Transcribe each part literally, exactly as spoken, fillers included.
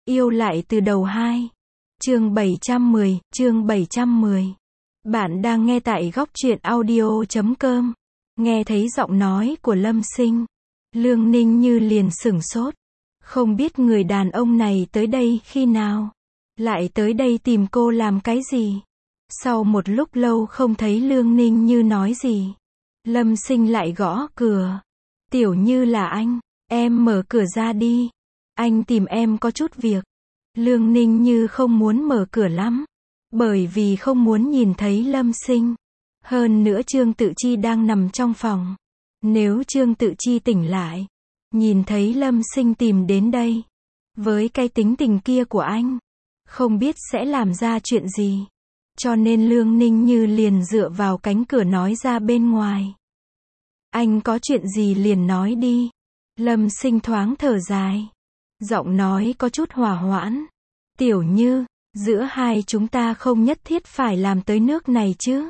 Yêu lại từ đầu hai. Chương bảy trăm mười, chương bảy trăm mười. Bạn đang nghe tại góc truyện audio chấm com. Nghe thấy giọng nói của Lâm Sinh, Lương Ninh Như liền sửng sốt. Không biết người đàn ông này tới đây khi nào? Lại tới đây tìm cô làm cái gì? Sau một lúc lâu không thấy Lương Ninh Như nói gì, Lâm Sinh lại gõ cửa. Tiểu Như là anh, em mở cửa ra đi. Anh tìm em có chút việc. Lương Ninh Như không muốn mở cửa lắm, bởi vì không muốn nhìn thấy Lâm Sinh. Hơn nữa Trương Tự Chi đang nằm trong phòng. Nếu Trương Tự Chi tỉnh lại, nhìn thấy Lâm Sinh tìm đến đây, với cái tính tình kia của anh, không biết sẽ làm ra chuyện gì. Cho nên Lương Ninh Như liền dựa vào cánh cửa nói ra bên ngoài. Anh có chuyện gì liền nói đi. Lâm Sinh thoáng thở dài, giọng nói có chút hòa hoãn. Tiểu Như, giữa hai chúng ta không nhất thiết phải làm tới nước này chứ.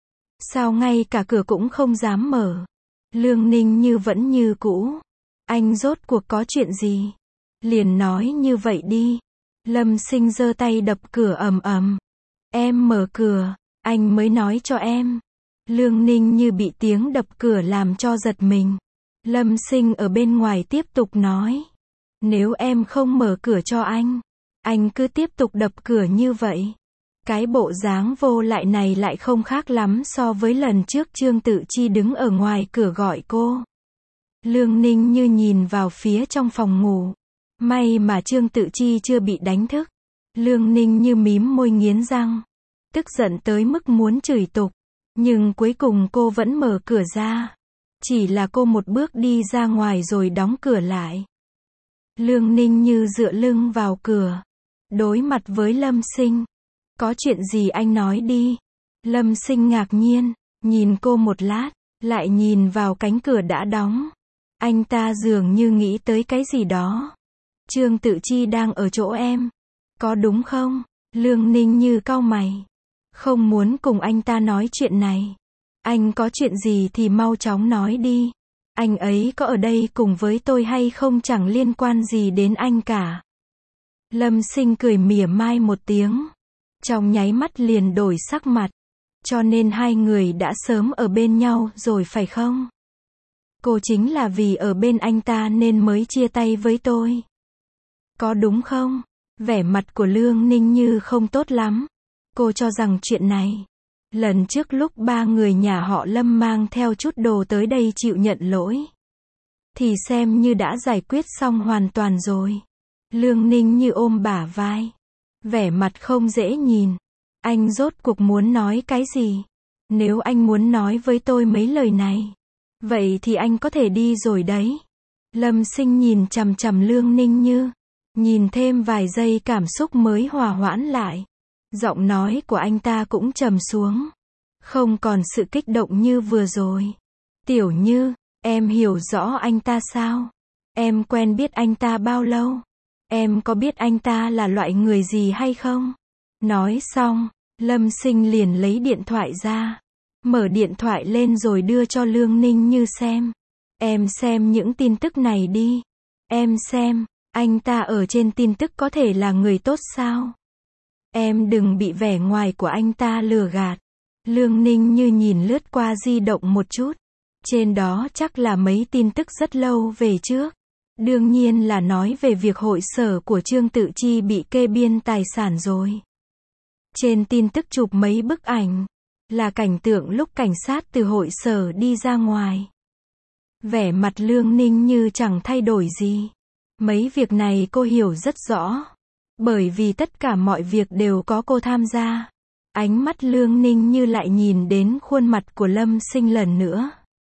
Sao ngay cả cửa cũng không dám mở? Lương Ninh Như vẫn như cũ. Anh rốt cuộc có chuyện gì? Liền nói như vậy đi. Lâm Sinh giơ tay đập cửa ầm ầm. Em mở cửa, anh mới nói cho em. Lương Ninh Như bị tiếng đập cửa làm cho giật mình. Lâm Sinh ở bên ngoài tiếp tục nói. Nếu em không mở cửa cho anh, anh cứ tiếp tục đập cửa như vậy. Cái bộ dáng vô lại này lại không khác lắm so với lần trước Trương Tự Chi đứng ở ngoài cửa gọi cô. Lương Ninh Như nhìn vào phía trong phòng ngủ. May mà Trương Tự Chi chưa bị đánh thức. Lương Ninh Như mím môi nghiến răng, tức giận tới mức muốn chửi tục. Nhưng cuối cùng cô vẫn mở cửa ra. Chỉ là cô một bước đi ra ngoài rồi đóng cửa lại. Lương Ninh Như dựa lưng vào cửa, đối mặt với Lâm Sinh. Có chuyện gì anh nói đi. Lâm Sinh ngạc nhiên, nhìn cô một lát, lại nhìn vào cánh cửa đã đóng. Anh ta dường như nghĩ tới cái gì đó. Trương Tự Chi đang ở chỗ em, có đúng không? Lương Ninh Như cau mày, không muốn cùng anh ta nói chuyện này. Anh có chuyện gì thì mau chóng nói đi. Anh ấy có ở đây cùng với tôi hay không chẳng liên quan gì đến anh cả. Lâm Sinh cười mỉa mai một tiếng, trong nháy mắt liền đổi sắc mặt. Cho nên hai người đã sớm ở bên nhau rồi phải không? Cô chính là vì ở bên anh ta nên mới chia tay với tôi, có đúng không? Vẻ mặt của Lương Ninh Như không tốt lắm. Cô cho rằng chuyện này, lần trước lúc ba người nhà họ Lâm mang theo chút đồ tới đây chịu nhận lỗi, thì xem như đã giải quyết xong hoàn toàn rồi. Lương Ninh Như ôm bả vai, vẻ mặt không dễ nhìn. Anh rốt cuộc muốn nói cái gì? Nếu anh muốn nói với tôi mấy lời này, vậy thì anh có thể đi rồi đấy. Lâm Sinh nhìn chằm chằm Lương Ninh Như, nhìn thêm vài giây cảm xúc mới hòa hoãn lại. Giọng nói của anh ta cũng trầm xuống, không còn sự kích động như vừa rồi. Tiểu Như, em hiểu rõ anh ta sao? Em quen biết anh ta bao lâu? Em có biết anh ta là loại người gì hay không? Nói xong, Lâm Sinh liền lấy điện thoại ra, mở điện thoại lên rồi đưa cho Lương Ninh Như xem. Em xem những tin tức này đi. Em xem, anh ta ở trên tin tức có thể là người tốt sao? Em đừng bị vẻ ngoài của anh ta lừa gạt. Lương Ninh Như nhìn lướt qua di động một chút. Trên đó chắc là mấy tin tức rất lâu về trước. Đương nhiên là nói về việc hội sở của Trương Tự Chi bị kê biên tài sản rồi. Trên tin tức chụp mấy bức ảnh, là cảnh tượng lúc cảnh sát từ hội sở đi ra ngoài. Vẻ mặt Lương Ninh Như chẳng thay đổi gì. Mấy việc này cô hiểu rất rõ, bởi vì tất cả mọi việc đều có cô tham gia. Ánh mắt Lương Ninh Như lại nhìn đến khuôn mặt của Lâm Sinh lần nữa.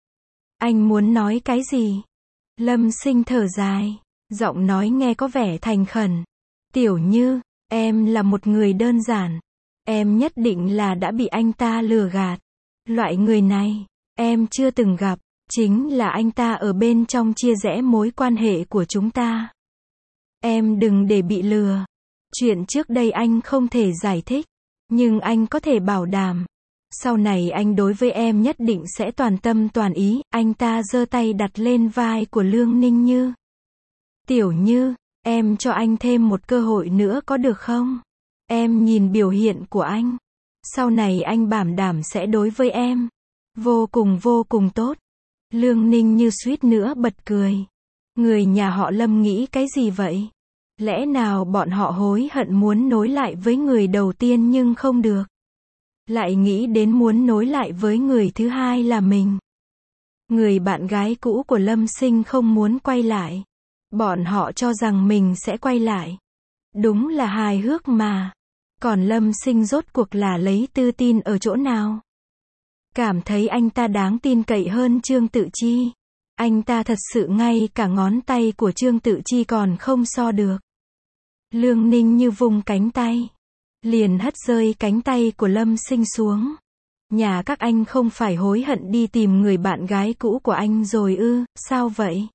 Anh muốn nói cái gì? Lâm Sinh thở dài, giọng nói nghe có vẻ thành khẩn. Tiểu Như, em là một người đơn giản. Em nhất định là đã bị anh ta lừa gạt. Loại người này, em chưa từng gặp. Chính là anh ta ở bên trong chia rẽ mối quan hệ của chúng ta. Em đừng để bị lừa. Chuyện trước đây anh không thể giải thích, nhưng anh có thể bảo đảm, sau này anh đối với em nhất định sẽ toàn tâm toàn ý. Anh ta giơ tay đặt lên vai của Lương Ninh Như. Tiểu Như, Em cho anh thêm một cơ hội nữa có được không? Em nhìn biểu hiện của anh. Sau này anh bảo đảm sẽ đối với em vô cùng vô cùng tốt. Lương Ninh Như suýt nữa bật cười. Người nhà họ Lâm nghĩ cái gì vậy? Lẽ nào bọn họ hối hận muốn nối lại với người đầu tiên nhưng không được? Lại nghĩ đến muốn nối lại với người thứ hai là mình. Người bạn gái cũ của Lâm Sinh không muốn quay lại. Bọn họ cho rằng mình sẽ quay lại. Đúng là hài hước mà. Còn Lâm Sinh rốt cuộc là lấy tự tin ở chỗ nào? Cảm thấy anh ta đáng tin cậy hơn Trương Tự Chi. Anh ta thật sự ngay cả ngón tay của Trương Tự Chi còn không so được. Lương Ninh Như vung cánh tay. Liền hất rơi cánh tay của Lâm Sinh xuống. Nhà các anh không phải hối hận đi tìm người bạn gái cũ của anh rồi ư, sao vậy?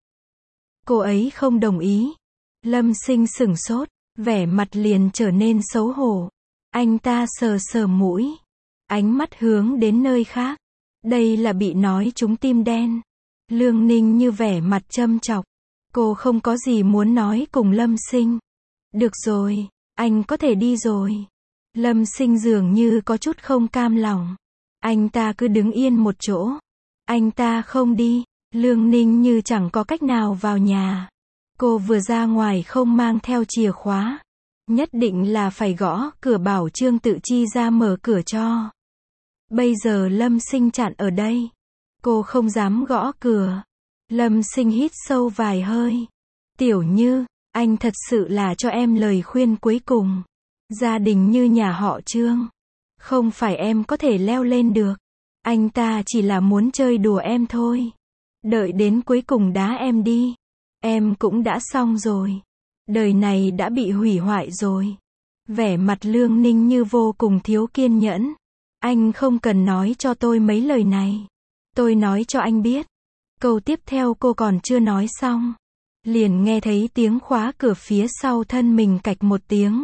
Cô ấy không đồng ý. Lâm Sinh sửng sốt, vẻ mặt liền trở nên xấu hổ. Anh ta sờ sờ mũi. Ánh mắt hướng đến nơi khác. Đây là bị nói trúng tim đen. Lương Ninh Như vẻ mặt châm chọc. Cô không có gì muốn nói cùng Lâm Sinh. Được rồi, anh có thể đi rồi. Lâm Sinh dường như có chút không cam lòng. Anh ta cứ đứng yên một chỗ. Anh ta không đi. Lương Ninh Như chẳng có cách nào vào nhà. Cô vừa ra ngoài không mang theo chìa khóa. Nhất định là phải gõ cửa bảo Trương Tự Chi ra mở cửa cho. Bây giờ Lâm Sinh chặn ở đây. Cô không dám gõ cửa. Lâm Sinh hít sâu vài hơi. Tiểu Như, anh thật sự là cho em lời khuyên cuối cùng. Gia đình như nhà họ Trương. Không phải em có thể leo lên được. Anh ta chỉ là muốn chơi đùa em thôi. Đợi đến cuối cùng đá em đi. Em cũng đã xong rồi. Đời này đã bị hủy hoại rồi. Vẻ mặt Lương Ninh Như vô cùng thiếu kiên nhẫn. Anh không cần nói cho tôi mấy lời này. Tôi nói cho anh biết. Câu tiếp theo cô còn chưa nói xong. Liền nghe thấy tiếng khóa cửa phía sau thân mình cạch một tiếng.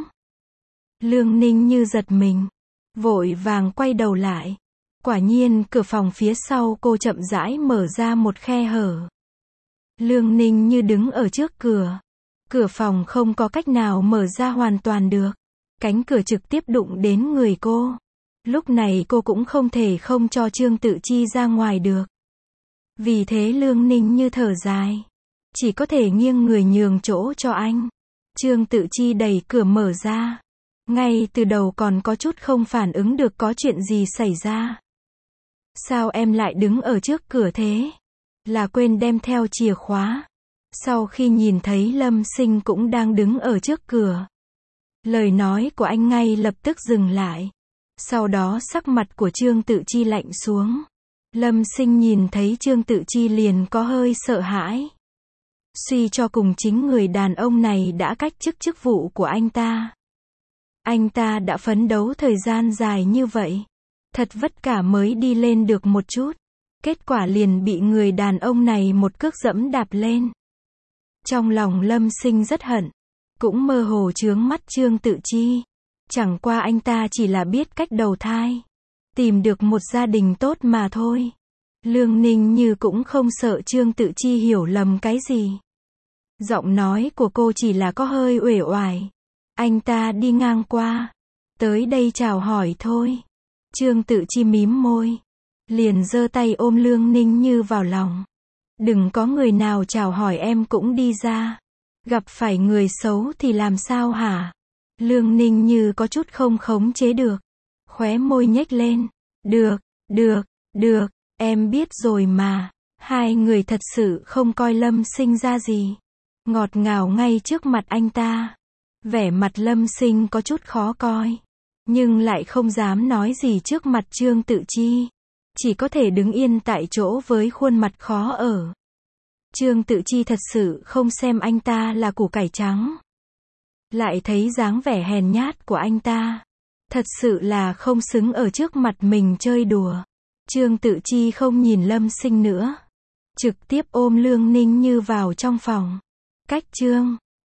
Lương Ninh Như giật mình. Vội vàng quay đầu lại. Quả nhiên cửa phòng phía sau cô chậm rãi mở ra một khe hở. Lương Ninh Như đứng ở trước cửa. Cửa phòng không có cách nào mở ra hoàn toàn được. Cánh cửa trực tiếp đụng đến người cô. Lúc này cô cũng không thể không cho Trương Tự Chi ra ngoài được. Vì thế Lương Ninh Như thở dài. Chỉ có thể nghiêng người nhường chỗ cho anh. Trương Tự Chi đẩy cửa mở ra. Ngay từ đầu còn có chút không phản ứng được có chuyện gì xảy ra. Sao em lại đứng ở trước cửa thế? Là quên đem theo chìa khóa. Sau khi nhìn thấy Lâm Sinh cũng đang đứng ở trước cửa. Lời nói của anh ngay lập tức dừng lại. Sau đó sắc mặt của Trương Tự Chi lạnh xuống. Lâm Sinh nhìn thấy Trương Tự Chi liền có hơi sợ hãi. Suy cho cùng chính người đàn ông này đã cách chức chức vụ của anh ta. Anh ta đã phấn đấu thời gian dài như vậy. Thật vất vả mới đi lên được một chút. Kết quả liền bị người đàn ông này một cước dẫm đạp lên. Trong lòng Lâm Sinh rất hận. Cũng mơ hồ chướng mắt Trương Tự Chi. Chẳng qua anh ta chỉ là biết cách đầu thai. Tìm được một gia đình tốt mà thôi. Lương Ninh Như cũng không sợ Trương Tự Chi hiểu lầm cái gì. Giọng nói của cô chỉ là có hơi uể oải. Anh ta đi ngang qua. Tới đây chào hỏi thôi. Trương Tự Chi mím môi. Liền giơ tay ôm Lương Ninh Như vào lòng. Đừng có người nào chào hỏi em cũng đi ra. Gặp phải người xấu thì làm sao hả? Lương Ninh Như có chút không khống chế được. Khóe môi nhếch lên. Được, được, được, em biết rồi mà. Hai người thật sự không coi Lâm Sinh ra gì. Ngọt ngào ngay trước mặt anh ta. Vẻ mặt Lâm Sinh có chút khó coi. Nhưng lại không dám nói gì trước mặt Trương Tự Chi. Chỉ có thể đứng yên tại chỗ với khuôn mặt khó ở. Trương Tự Chi thật sự không xem anh ta là củ cải trắng. Lại thấy dáng vẻ hèn nhát của anh ta. Thật sự là không xứng ở trước mặt mình chơi đùa. Trương Tự Chi không nhìn Lâm Sinh nữa. Trực tiếp ôm Lương Ninh Như vào trong phòng. Cách Trương